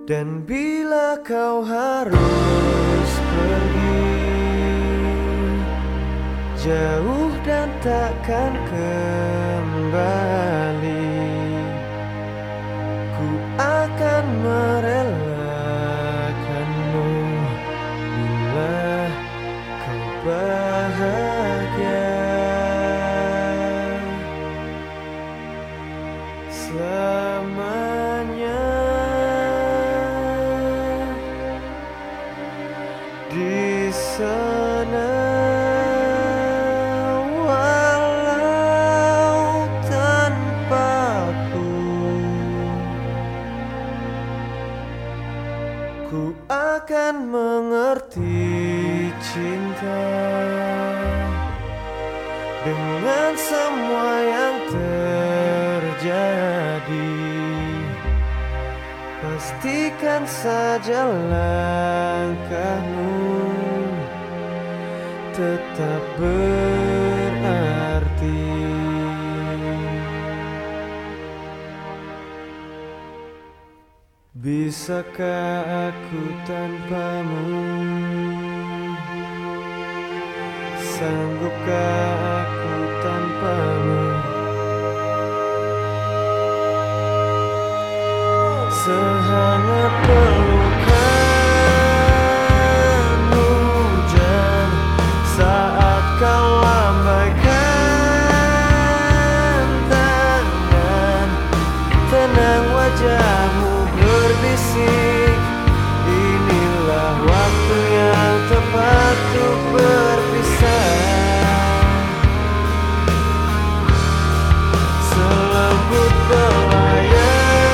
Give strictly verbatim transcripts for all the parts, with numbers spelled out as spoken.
Dan bila kau harus pergi jauh dan takkan kembali, ku akan merelakanmu bila kau bahagia. Selamanya di sana, walau tanpaku, ku akan mengerti cinta dengan semua yang terjadi. Pastikan saja langkahmu tetap berarti. Bisakah aku tanpamu? Sanggupkah aku tanpamu? Sehangat pelukan hujan saat kau lambaikan tangan, tenang wajahmu berbisik, inilah waktu yang tepat untuk berpisah. Selembut belayan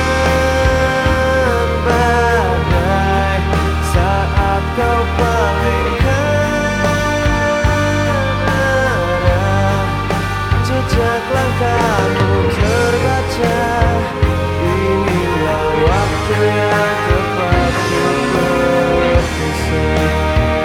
kau palingkan arah, jejak langkahmu terbaca, inilah waktu yang tepat untuk berpisah.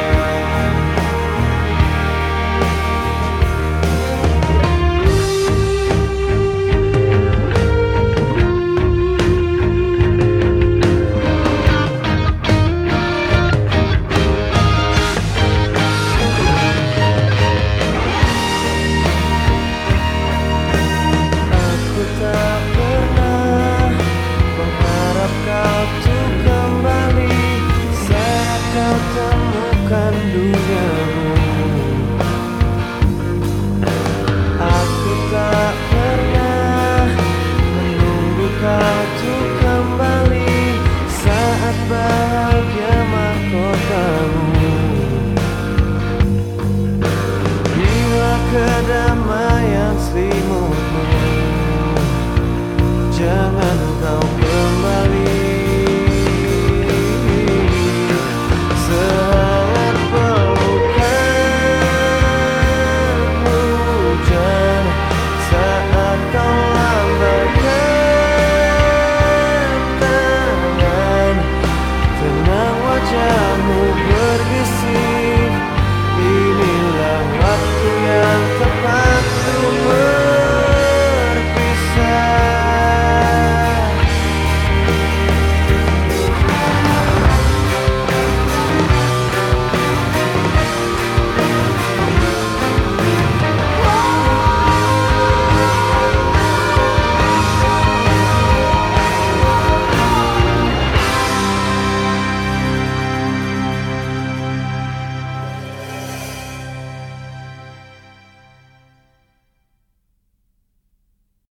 Temukan duniamu, aku tak pernah menunggu kau untuk kembali saat bahagia.